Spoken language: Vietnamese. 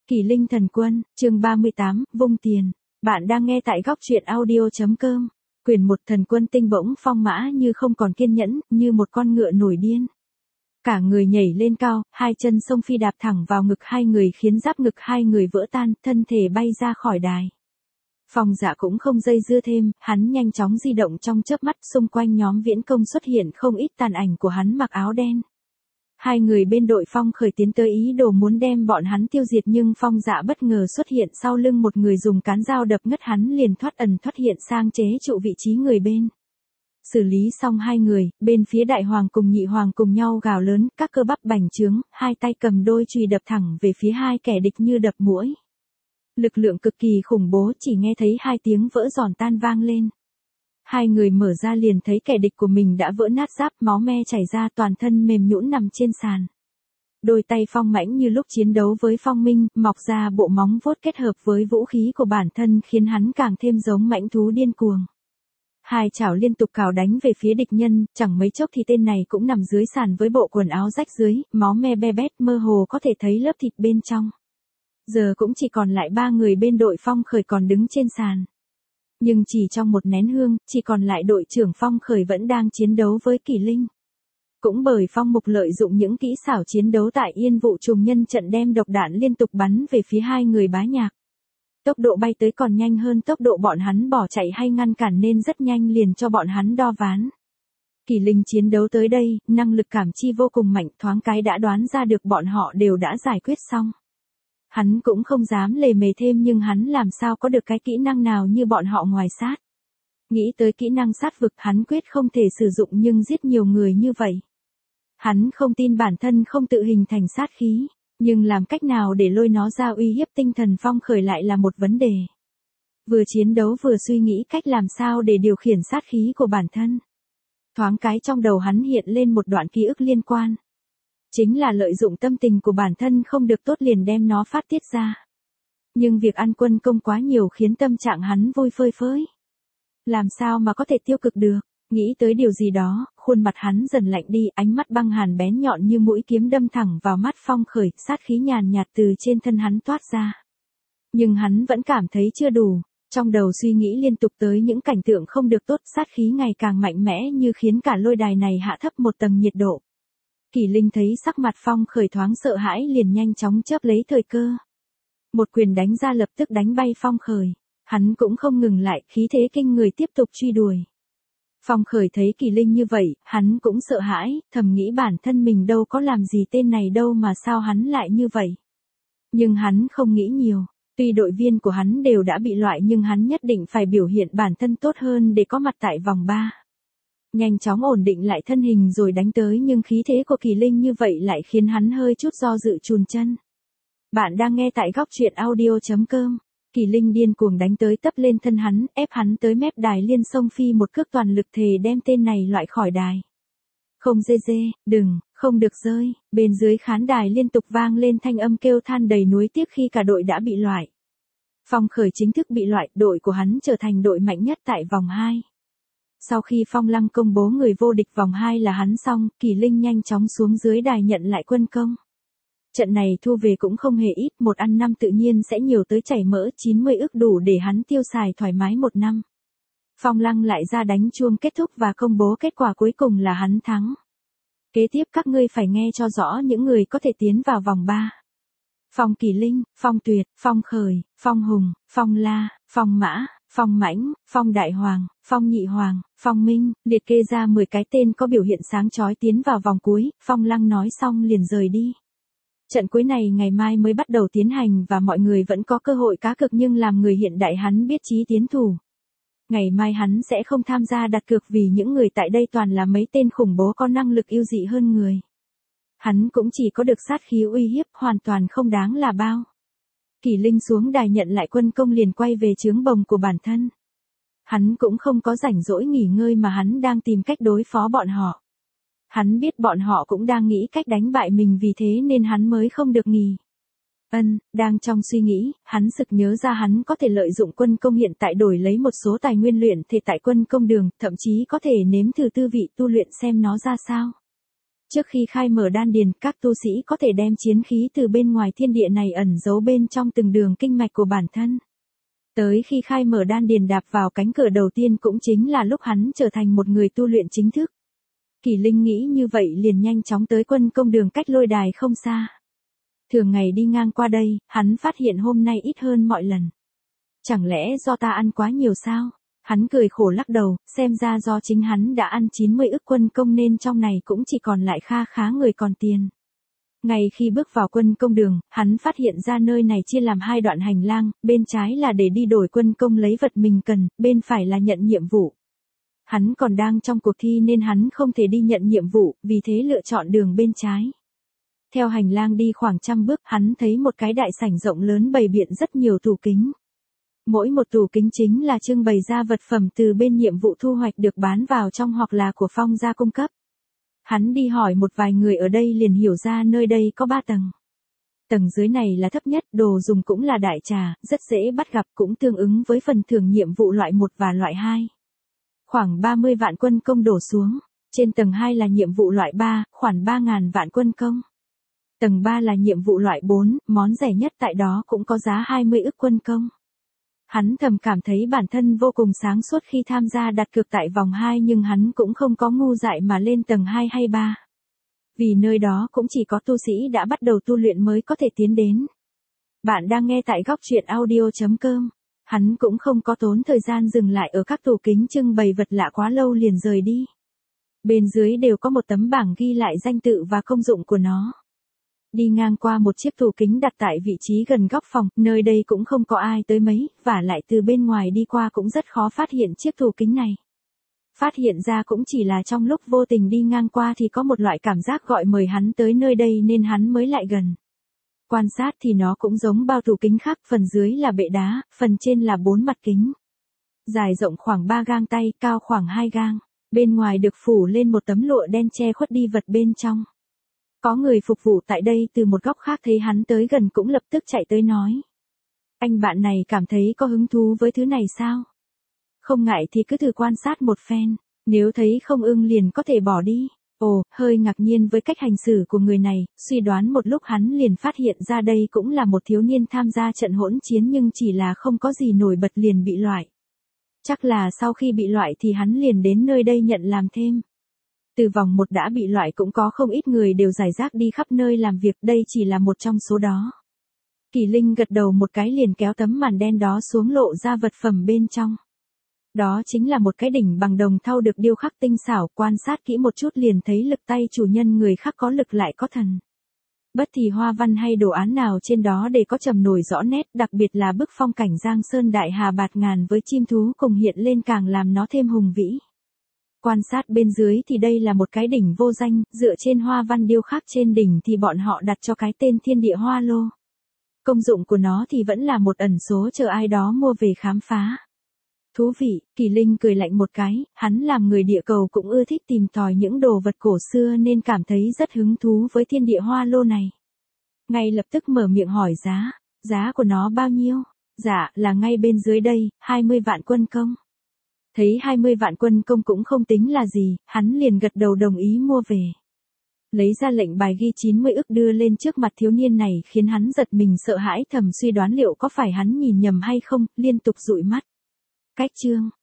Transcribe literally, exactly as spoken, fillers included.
Kỳ Linh Thần Quân, chương ba mươi tám, vung tiền. Bạn đang nghe tại góc truyện audio.com. Quyền một. Thần Quân tinh bỗng phong mã như không còn kiên nhẫn, như một con ngựa nổi điên. Cả người nhảy lên cao, hai chân sông phi đạp thẳng vào ngực hai người khiến giáp ngực hai người vỡ tan, thân thể bay ra khỏi đài. Phong Dạ cũng không dây dưa thêm, hắn nhanh chóng di động trong chớp mắt, xung quanh nhóm Viễn Công xuất hiện không ít tàn ảnh của hắn mặc áo đen. Hai người bên đội Phong Khởi tiến tới ý đồ muốn đem bọn hắn tiêu diệt, nhưng Phong Dạ bất ngờ xuất hiện sau lưng một người, dùng cán dao đập ngất hắn, liền thoát ẩn thoát hiện sang chế trụ vị trí người bên. Xử lý xong hai người, bên phía Đại Hoàng cùng Nhị Hoàng cùng nhau gào lớn, các cơ bắp bành trướng, hai tay cầm đôi chùy đập thẳng về phía hai kẻ địch như đập muỗi. Lực lượng cực kỳ khủng bố, chỉ nghe thấy hai tiếng vỡ giòn tan vang lên. Hai người mở ra liền thấy kẻ địch của mình đã vỡ nát giáp, máu me chảy ra, toàn thân mềm nhũn nằm trên sàn. Đôi tay phong mãnh như lúc chiến đấu với Phong Minh, mọc ra bộ móng vuốt kết hợp với vũ khí của bản thân khiến hắn càng thêm giống mãnh thú điên cuồng. Hai chảo liên tục cào đánh về phía địch nhân, chẳng mấy chốc thì tên này cũng nằm dưới sàn với bộ quần áo rách dưới, máu me be bét, mơ hồ có thể thấy lớp thịt bên trong. Giờ cũng chỉ còn lại ba người bên đội Phong Khởi còn đứng trên sàn. Nhưng chỉ trong một nén hương, chỉ còn lại đội trưởng Phong Khởi vẫn đang chiến đấu với Kỳ Linh. Cũng bởi Phong Mục lợi dụng những kỹ xảo chiến đấu tại Yên Vụ Trùng Nhân trận, đem độc đạn liên tục bắn về phía hai người Bá Nhạc. Tốc độ bay tới còn nhanh hơn tốc độ bọn hắn bỏ chạy hay ngăn cản, nên rất nhanh liền cho bọn hắn đo ván. Kỳ Linh chiến đấu tới đây, năng lực cảm chi vô cùng mạnh, thoáng cái đã đoán ra được bọn họ đều đã giải quyết xong. Hắn cũng không dám lề mề thêm, nhưng hắn làm sao có được cái kỹ năng nào như bọn họ ngoài sát. Nghĩ tới kỹ năng sát vực, hắn quyết không thể sử dụng, nhưng giết nhiều người như vậy. Hắn không tin bản thân không tự hình thành sát khí, nhưng làm cách nào để lôi nó ra uy hiếp tinh thần Phong Khởi lại là một vấn đề. Vừa chiến đấu vừa suy nghĩ cách làm sao để điều khiển sát khí của bản thân. Thoáng cái trong đầu hắn hiện lên một đoạn ký ức liên quan. Chính là lợi dụng tâm tình của bản thân không được tốt liền đem nó phát tiết ra. Nhưng việc ăn quân công quá nhiều khiến tâm trạng hắn vui phơi phới. Làm sao mà có thể tiêu cực được, nghĩ tới điều gì đó, khuôn mặt hắn dần lạnh đi, ánh mắt băng hàn bén nhọn như mũi kiếm đâm thẳng vào mắt Phong Khởi, sát khí nhàn nhạt từ trên thân hắn toát ra. Nhưng hắn vẫn cảm thấy chưa đủ, trong đầu suy nghĩ liên tục tới những cảnh tượng không được tốt, sát khí ngày càng mạnh mẽ như khiến cả lôi đài này hạ thấp một tầng nhiệt độ. Kỳ Linh thấy sắc mặt Phong Khởi thoáng sợ hãi liền nhanh chóng chớp lấy thời cơ. Một quyền đánh ra lập tức đánh bay Phong Khởi. Hắn cũng không ngừng lại, khí thế kinh người tiếp tục truy đuổi. Phong Khởi thấy Kỳ Linh như vậy, hắn cũng sợ hãi, thầm nghĩ bản thân mình đâu có làm gì tên này đâu mà sao hắn lại như vậy. Nhưng hắn không nghĩ nhiều, tuy đội viên của hắn đều đã bị loại nhưng hắn nhất định phải biểu hiện bản thân tốt hơn để có mặt tại vòng ba. Nhanh chóng ổn định lại thân hình rồi đánh tới, nhưng khí thế của Kỳ Linh như vậy lại khiến hắn hơi chút do dự chùn chân. Bạn đang nghe tại góc truyện audio.com. Kỳ Linh điên cuồng đánh tới tấp lên thân hắn, ép hắn tới mép đài, liên xông phi một cước toàn lực thề đem tên này loại khỏi đài. Không dê dê, đừng, không được rơi, bên dưới khán đài liên tục vang lên thanh âm kêu than đầy nuối tiếc khi cả đội đã bị loại. Phong Khởi chính thức bị loại, đội của hắn trở thành đội mạnh nhất tại vòng hai. Sau khi Phong Lăng công bố người vô địch vòng hai là hắn xong, Kỳ Linh nhanh chóng xuống dưới đài nhận lại quân công. Trận này thu về cũng không hề ít, một ăn năm tự nhiên sẽ nhiều tới chảy mỡ, chín mươi ức đủ để hắn tiêu xài thoải mái một năm. Phong Lăng lại ra đánh chuông kết thúc và công bố kết quả cuối cùng là hắn thắng. Kế tiếp các ngươi phải nghe cho rõ những người có thể tiến vào vòng ba. Phong Kỳ Linh, Phong Tuyệt, Phong Khởi, Phong Hùng, Phong La, Phong Mã, Phong Mãnh, Phong Đại Hoàng, Phong Nhị Hoàng, Phong Minh, liệt kê ra mười cái tên có biểu hiện sáng chói tiến vào vòng cuối. Phong Lăng nói xong liền rời đi. Trận cuối này ngày mai mới bắt đầu tiến hành và mọi người vẫn có cơ hội cá cược, nhưng làm người hiện đại hắn biết chí tiến thủ. Ngày mai hắn sẽ không tham gia đặt cược vì những người tại đây toàn là mấy tên khủng bố có năng lực yêu dị hơn người. Hắn cũng chỉ có được sát khí uy hiếp, hoàn toàn không đáng là bao. Kỳ Linh xuống đài nhận lại quân công liền quay về trướng bồng của bản thân. Hắn cũng không có rảnh rỗi nghỉ ngơi mà hắn đang tìm cách đối phó bọn họ. Hắn biết bọn họ cũng đang nghĩ cách đánh bại mình, vì thế nên hắn mới không được nghỉ. Ân, đang trong suy nghĩ, hắn sực nhớ ra hắn có thể lợi dụng quân công hiện tại đổi lấy một số tài nguyên luyện thể tại quân công đường, thậm chí có thể nếm thử tư vị tu luyện xem nó ra sao. Trước khi khai mở đan điền, các tu sĩ có thể đem chiến khí từ bên ngoài thiên địa này ẩn giấu bên trong từng đường kinh mạch của bản thân. Tới khi khai mở đan điền đạp vào cánh cửa đầu tiên cũng chính là lúc hắn trở thành một người tu luyện chính thức. Kỳ Linh nghĩ như vậy liền nhanh chóng tới quân công đường cách lôi đài không xa. Thường ngày đi ngang qua đây, hắn phát hiện hôm nay ít hơn mọi lần. Chẳng lẽ do ta ăn quá nhiều sao? Hắn cười khổ lắc đầu, xem ra do chính hắn đã ăn chín mươi ức quân công nên trong này cũng chỉ còn lại kha khá người còn tiền. Ngay khi bước vào quân công đường, hắn phát hiện ra nơi này chia làm hai đoạn hành lang, bên trái là để đi đổi quân công lấy vật mình cần, bên phải là nhận nhiệm vụ. Hắn còn đang trong cuộc thi nên hắn không thể đi nhận nhiệm vụ, vì thế lựa chọn đường bên trái. Theo hành lang đi khoảng trăm bước, hắn thấy một cái đại sảnh rộng lớn bày biện rất nhiều tủ kính. Mỗi một tủ kính chính là trưng bày ra vật phẩm từ bên nhiệm vụ thu hoạch được bán vào trong hoặc là của Phong gia cung cấp. Hắn đi hỏi một vài người ở đây liền hiểu ra nơi đây có ba tầng. Tầng dưới này là thấp nhất, đồ dùng cũng là đại trà, rất dễ bắt gặp, cũng tương ứng với phần thưởng nhiệm vụ loại một và loại hai. Khoảng ba mươi vạn quân công đổ xuống. Trên tầng hai là nhiệm vụ loại ba, khoảng ba nghìn vạn quân công. Tầng ba là nhiệm vụ loại bốn, món rẻ nhất tại đó cũng có giá hai mươi ức quân công. Hắn thầm cảm thấy bản thân vô cùng sáng suốt khi tham gia đặt cược tại vòng hai, nhưng hắn cũng không có ngu dại mà lên tầng hai hay ba. Vì nơi đó cũng chỉ có tu sĩ đã bắt đầu tu luyện mới có thể tiến đến. Bạn đang nghe tại góc truyện audio chấm com. Hắn cũng không có tốn thời gian dừng lại ở các tủ kính trưng bày vật lạ quá lâu liền rời đi. Bên dưới đều có một tấm bảng ghi lại danh tự và công dụng của nó. Đi ngang qua một chiếc tủ kính đặt tại vị trí gần góc phòng, nơi đây cũng không có ai tới mấy, và lại từ bên ngoài đi qua cũng rất khó phát hiện chiếc tủ kính này. Phát hiện ra cũng chỉ là trong lúc vô tình đi ngang qua thì có một loại cảm giác gọi mời hắn tới nơi đây nên hắn mới lại gần. Quan sát thì nó cũng giống bao tủ kính khác, phần dưới là bệ đá, phần trên là bốn mặt kính. Dài rộng khoảng ba gang tay, cao khoảng hai gang. Bên ngoài được phủ lên một tấm lụa đen che khuất đi vật bên trong. Có người phục vụ tại đây từ một góc khác thấy hắn tới gần cũng lập tức chạy tới nói. Anh bạn này cảm thấy có hứng thú với thứ này sao? Không ngại thì cứ thử quan sát một phen, nếu thấy không ưng liền có thể bỏ đi. Ồ, hơi ngạc nhiên với cách hành xử của người này, suy đoán một lúc hắn liền phát hiện ra đây cũng là một thiếu niên tham gia trận hỗn chiến nhưng chỉ là không có gì nổi bật liền bị loại. Chắc là sau khi bị loại thì hắn liền đến nơi đây nhận làm thêm. Từ vòng một đã bị loại cũng có không ít người đều rải rác đi khắp nơi làm việc, đây chỉ là một trong số đó. Kỳ Linh gật đầu một cái liền kéo tấm màn đen đó xuống lộ ra vật phẩm bên trong. Đó chính là một cái đỉnh bằng đồng thau được điêu khắc tinh xảo, quan sát kỹ một chút liền thấy lực tay chủ nhân người khác có lực lại có thần. Bất thì hoa văn hay đồ án nào trên đó để có trầm nổi rõ nét, đặc biệt là bức phong cảnh Giang Sơn đại hà bạt ngàn với chim thú cùng hiện lên càng làm nó thêm hùng vĩ. Quan sát bên dưới thì đây là một cái đỉnh vô danh, dựa trên hoa văn điêu khắc trên đỉnh thì bọn họ đặt cho cái tên Thiên Địa Hoa Lô. Công dụng của nó thì vẫn là một ẩn số chờ ai đó mua về khám phá. Thú vị, Kỳ Linh cười lạnh một cái, hắn làm người địa cầu cũng ưa thích tìm tòi những đồ vật cổ xưa nên cảm thấy rất hứng thú với Thiên Địa Hoa Lô này. Ngay lập tức mở miệng hỏi giá, giá của nó bao nhiêu? Dạ, là ngay bên dưới đây, hai mươi vạn quân công. Thấy hai mươi vạn quân công cũng không tính là gì, hắn liền gật đầu đồng ý mua về. Lấy ra lệnh bài ghi chín mươi ức đưa lên trước mặt thiếu niên này khiến hắn giật mình sợ hãi, thầm suy đoán liệu có phải hắn nhìn nhầm hay không, liên tục dụi mắt. Cách chương